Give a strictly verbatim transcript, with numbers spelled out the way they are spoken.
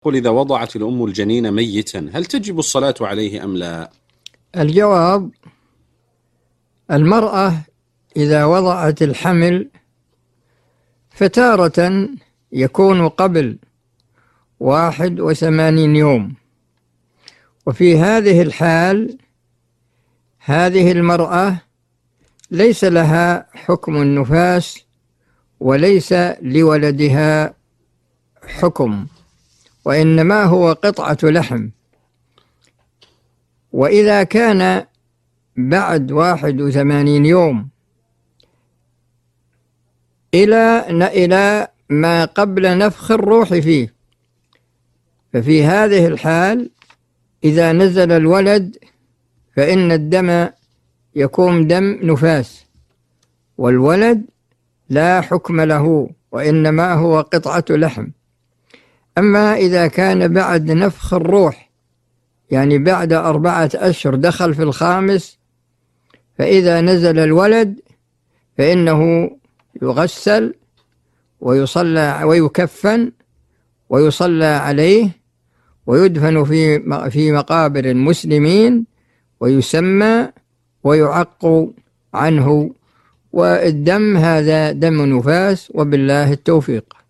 قل إذا وضعت الأم الجنين ميتا هل تجب الصلاة عليه أم لا؟ الجواب: المرأة إذا وضعت الحمل فتارة يكون قبل واحد وثمانين يوم، وفي هذه الحال هذه المرأة ليس لها حكم النفاس وليس لولدها حكم، وإنما هو قطعة لحم. وإذا كان بعد واحد وثمانين يوم إلى إلى ما قبل نفخ الروح فيه، ففي هذه الحال إذا نزل الولد فإن الدم يكون دم نفاس، والولد لا حكم له وإنما هو قطعة لحم. أما إذا كان بعد نفخ الروح، يعني بعد أربعة أشهر دخل في الخامس، فإذا نزل الولد فإنه يغسل ويصلى ويكفن ويصلى عليه ويدفن في في مقابر المسلمين ويسمى ويعق عنه، والدم هذا دم نفاس، وبالله التوفيق.